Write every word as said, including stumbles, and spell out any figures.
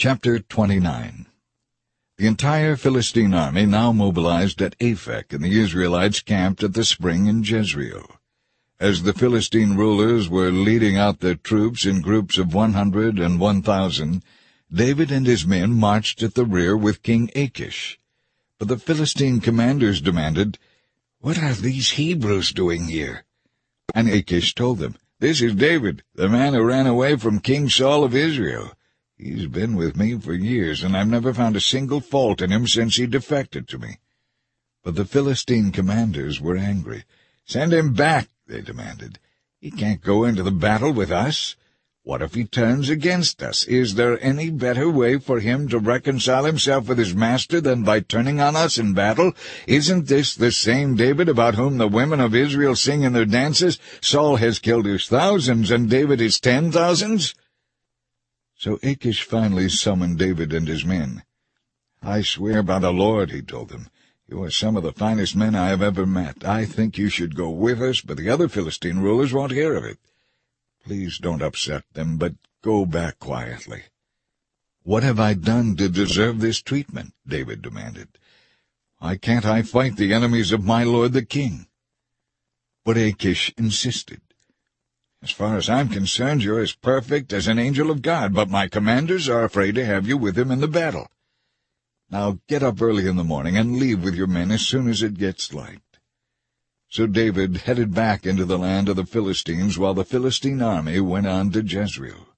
Chapter twenty-nine. The entire Philistine army now mobilized at Aphek, and the Israelites camped at the spring in Jezreel. As the Philistine rulers were leading out their troops in groups of one hundred and one thousand, David and his men marched at the rear with King Achish. But the Philistine commanders demanded, "What are these Hebrews doing here?" And Achish told them, "This is David, the man who ran away from King Saul of Israel. He's been with me for years, and I've never found a single fault in him since he defected to me." But the Philistine commanders were angry. "Send him back," they demanded. "He can't go into the battle with us. What if he turns against us? Is there any better way for him to reconcile himself with his master than by turning on us in battle? Isn't this the same David about whom the women of Israel sing in their dances? Saul has killed his thousands, and David his ten thousands?" So Achish finally summoned David and his men. "I swear by the Lord," he told them, "you are some of the finest men I have ever met. I think you should go with us, but the other Philistine rulers won't hear of it. Please don't upset them, but go back quietly." "What have I done to deserve this treatment?" David demanded. "Why can't I fight the enemies of my lord the king?" But Achish insisted. "As far as I'm concerned, you're as perfect as an angel of God, but my commanders are afraid to have you with them in the battle. Now get up early in the morning and leave with your men as soon as it gets light." So David headed back into the land of the Philistines while the Philistine army went on to Jezreel.